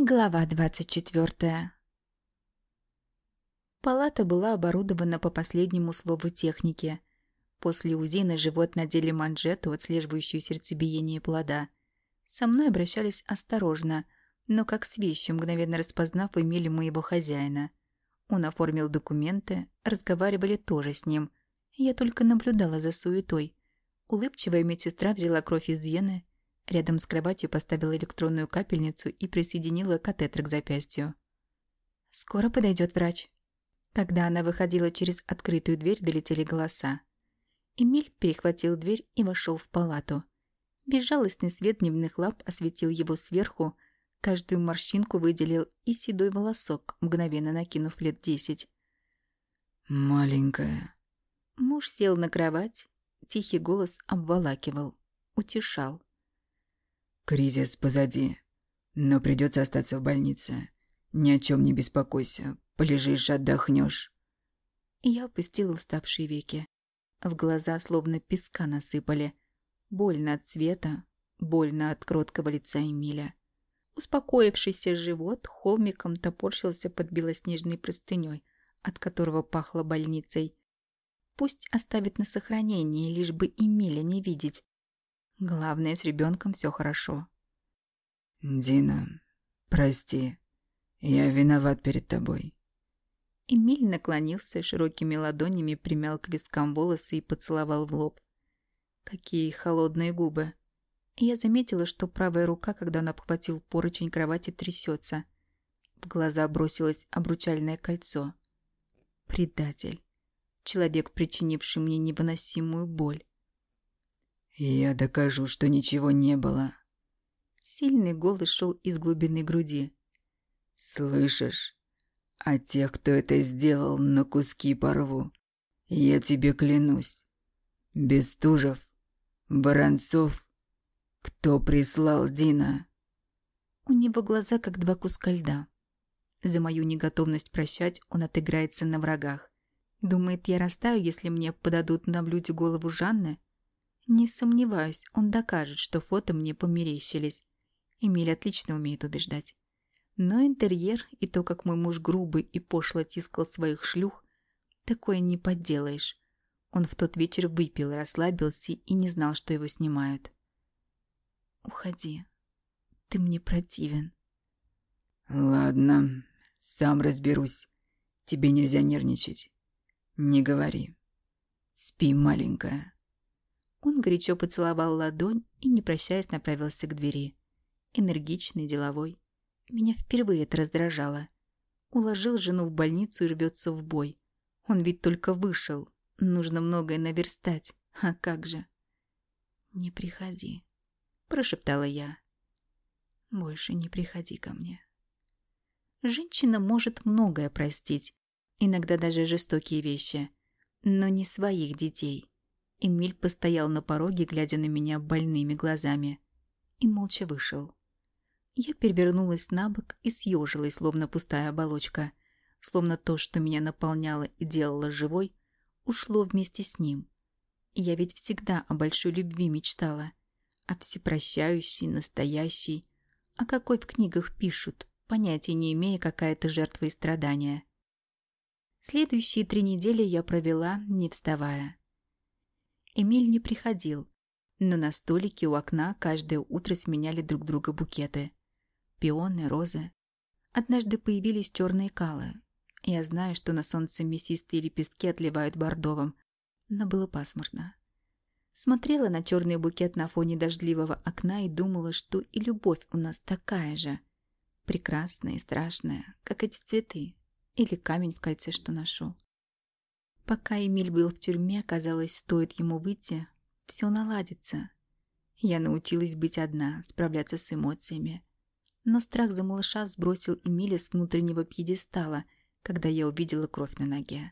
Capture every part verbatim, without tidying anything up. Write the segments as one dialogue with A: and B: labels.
A: Глава двадцать четвёртая. Палата была оборудована по последнему слову техники. После УЗИ на живот надели манжету, отслеживающую сердцебиение плода. Со мной обращались осторожно, но как с вещью, мгновенно распознав, имели моего хозяина. Он оформил документы, разговаривали тоже с ним. Я только наблюдала за суетой. Улыбчивая медсестра взяла кровь из вены, рядом с кроватью поставила электронную капельницу и присоединила катетер к запястью. «Скоро подойдет врач». Когда она выходила через открытую дверь, долетели голоса. Эмиль перехватил дверь и вошел в палату. Безжалостный свет дневных ламп осветил его сверху, каждую морщинку выделил и седой волосок, мгновенно накинув лет десять.
B: «Маленькая».
A: Муж сел на кровать, тихий голос обволакивал, утешал.
B: «Кризис позади, но придется остаться в больнице. Ни о чем не беспокойся, полежишь, отдохнешь».
A: Я опустила уставшие веки. В глаза словно песка насыпали. Больно от цвета, больно от кроткого лица Эмиля. Успокоившийся живот холмиком топорщился под белоснежной простыней, от которого пахло больницей. Пусть оставит на сохранение, лишь бы Эмиля не видеть. Главное, с ребенком все хорошо.
B: «Дина, прости, я виноват перед тобой».
A: Эмиль наклонился, широкими ладонями примял к вискам волосы и поцеловал в лоб. Какие холодные губы. Я заметила, что правая рука, когда он обхватил поручень кровати, трясется. В глаза бросилось обручальное кольцо. Предатель. Человек, причинивший мне невыносимую боль.
B: «Я докажу, что ничего не было».
A: Сильный голос шел из глубины груди.
B: «Слышишь? А тех, кто это сделал, на куски порву. Я тебе клянусь. Бестужев, Воронцов, кто прислал Дина?»
A: У него глаза, как два куска льда. За мою неготовность прощать он отыграется на врагах. Думает, я растаю, если мне подадут на блюде голову Жанны? Не сомневаюсь, он докажет, что фото мне померещились. Эмиль отлично умеет убеждать. Но интерьер и то, как мой муж грубый и пошло тискал своих шлюх, такое не подделаешь. Он в тот вечер выпил, расслабился и не знал, что его снимают. «Уходи. Ты мне противен».
B: «Ладно, сам разберусь. Тебе нельзя нервничать. Не говори. Спи, маленькая».
A: Он горячо поцеловал ладонь и, не прощаясь, направился к двери. Энергичный, деловой. Меня впервые это раздражало. Уложил жену в больницу и рвется в бой. Он ведь только вышел. Нужно многое наверстать. А как же? «Не приходи», — прошептала я. «Больше не приходи ко мне». Женщина может многое простить, иногда даже жестокие вещи, но не своих детей. Эмиль постоял на пороге, глядя на меня больными глазами, и молча вышел. Я перевернулась на бок и съежилась, словно пустая оболочка, словно то, что меня наполняло и делало живой, ушло вместе с ним. Я ведь всегда о большой любви мечтала, о всепрощающей, настоящей, о какой в книгах пишут, понятия не имея, какая это жертва и страдания. Следующие три недели я провела, не вставая. Эмиль не приходил, но на столике у окна каждое утро сменяли друг друга букеты. Пионы, розы. Однажды появились черные калы. Я знаю, что на солнце мясистые лепестки отливают бордовым, но было пасмурно. Смотрела на черный букет на фоне дождливого окна и думала, что и любовь у нас такая же. Прекрасная и страшная, как эти цветы или камень в кольце, что ношу. Пока Эмиль был в тюрьме, казалось, стоит ему выйти, все наладится. Я научилась быть одна, справляться с эмоциями. Но страх за малыша сбросил Эмиля с внутреннего пьедестала, когда я увидела кровь на ноге.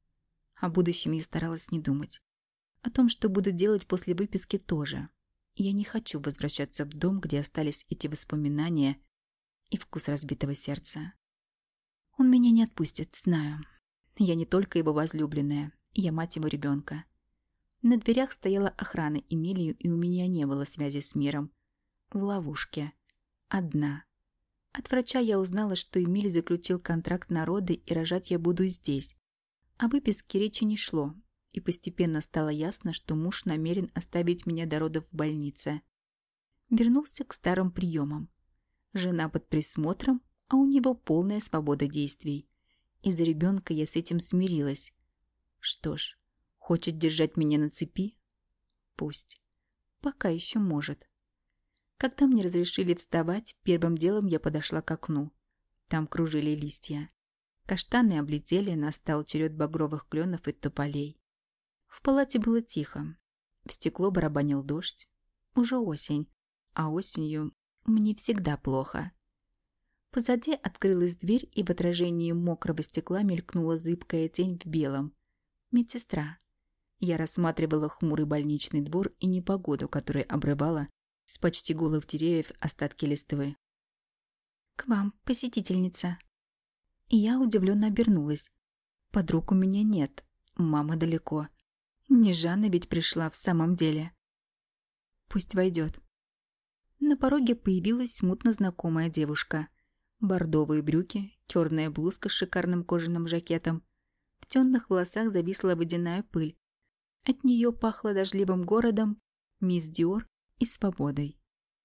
A: О будущем я старалась не думать. О том, что буду делать после выписки, тоже. Я не хочу возвращаться в дом, где остались эти воспоминания и вкус разбитого сердца. Он меня не отпустит, знаю. Я не только его возлюбленная, я мать его ребенка. На дверях стояла охрана Эмилию, и у меня не было связи с миром. В ловушке. Одна. От врача я узнала, что Эмиль заключил контракт на роды, и рожать я буду здесь. О выписке речи не шло, и постепенно стало ясно, что муж намерен оставить меня до родов в больнице. Вернулся к старым приемам. Жена под присмотром, а у него полная свобода действий. Из-за ребенка я с этим смирилась. Что ж, хочет держать меня на цепи? Пусть. Пока еще может. Когда мне разрешили вставать, первым делом я подошла к окну. Там кружили листья. Каштаны облетели, настал черед багровых кленов и тополей. В палате было тихо. В стекло барабанил дождь. Уже осень, а осенью мне всегда плохо. Позади открылась дверь, и в отражении мокрого стекла мелькнула зыбкая тень в белом. Медсестра. Я рассматривала хмурый больничный двор и непогоду, которая обрывала с почти голых деревьев остатки листвы. «К вам, посетительница». И я удивленно обернулась. Подруг у меня нет, мама далеко. Не Жанна ведь пришла в самом деле. Пусть войдет. На пороге появилась смутно знакомая девушка. Бордовые брюки, черная блузка с шикарным кожаным жакетом. В темных волосах зависла водяная пыль. От нее пахло дождливым городом, мисс Диор и свободой.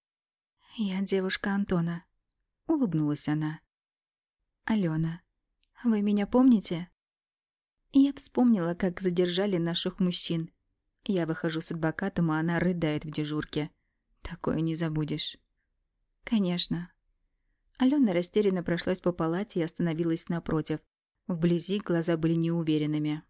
A: «Я девушка Антона», — улыбнулась она. «Алена, вы меня помните?» Я вспомнила, как задержали наших мужчин. Я выхожу с адвокатом, а она рыдает в дежурке. Такое не забудешь. «Конечно». Алена растерянно прошлась по палате и остановилась напротив. Вблизи глаза были неуверенными.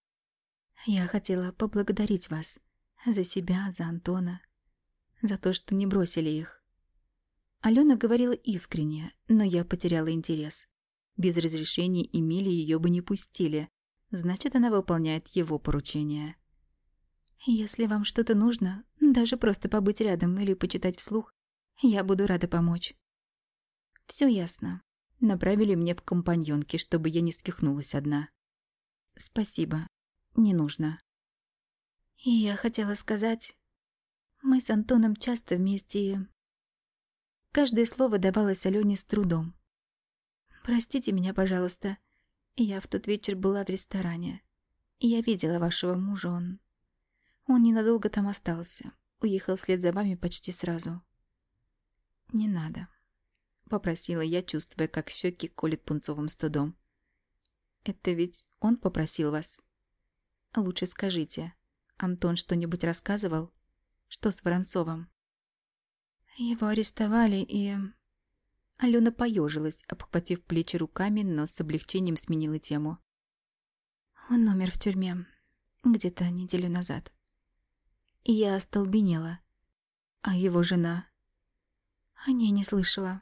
A: «Я хотела поблагодарить вас. За себя, за Антона. За то, что не бросили их». Алена говорила искренне, но я потеряла интерес. Без разрешения Эмили ее бы не пустили. Значит, она выполняет его поручения. «Если вам что-то нужно, даже просто побыть рядом или почитать вслух, я буду рада помочь». «Все ясно. Направили мне в компаньонки, чтобы я не свихнулась одна». «Спасибо. Не нужно». «И я хотела сказать, мы с Антоном часто вместе и...» Каждое слово давалось Алене с трудом. «Простите меня, пожалуйста. Я в тот вечер была в ресторане. Я видела вашего мужа, он... Он ненадолго там остался. Уехал вслед за вами почти сразу». «Не надо», — попросила я, чувствуя, как щеки колет пунцовым стыдом. «Это ведь он попросил вас? Лучше скажите, Антон что-нибудь рассказывал? Что с Воронцовым?» «Его арестовали и...» Алена поежилась, обхватив плечи руками, но с облегчением сменила тему. «Он умер в тюрьме где-то неделю назад». И я остолбенела. А его жена? О ней не слышала.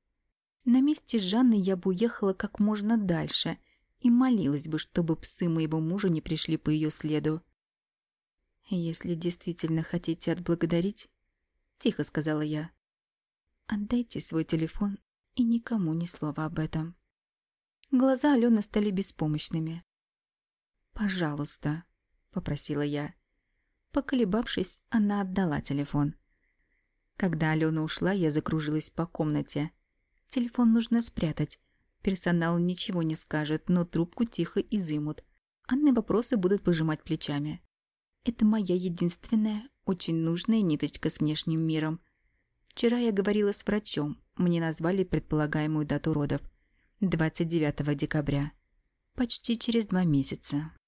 A: На месте Жанны я бы уехала как можно дальше и молилась бы, чтобы псы моего мужа не пришли по ее следу. «Если действительно хотите отблагодарить, — тихо сказала я, — отдайте свой телефон и никому ни слова об этом». Глаза Алены стали беспомощными. «Пожалуйста», — попросила я. Поколебавшись, она отдала телефон. Когда Алена ушла, я закружилась по комнате. Телефон нужно спрятать. Персонал ничего не скажет, но трубку тихо изымут. А на вопросы будут пожимать плечами. Это моя единственная, очень нужная ниточка с внешним миром. Вчера я говорила с врачом. Мне назвали предполагаемую дату родов. двадцать девятого декабря. Почти через два месяца.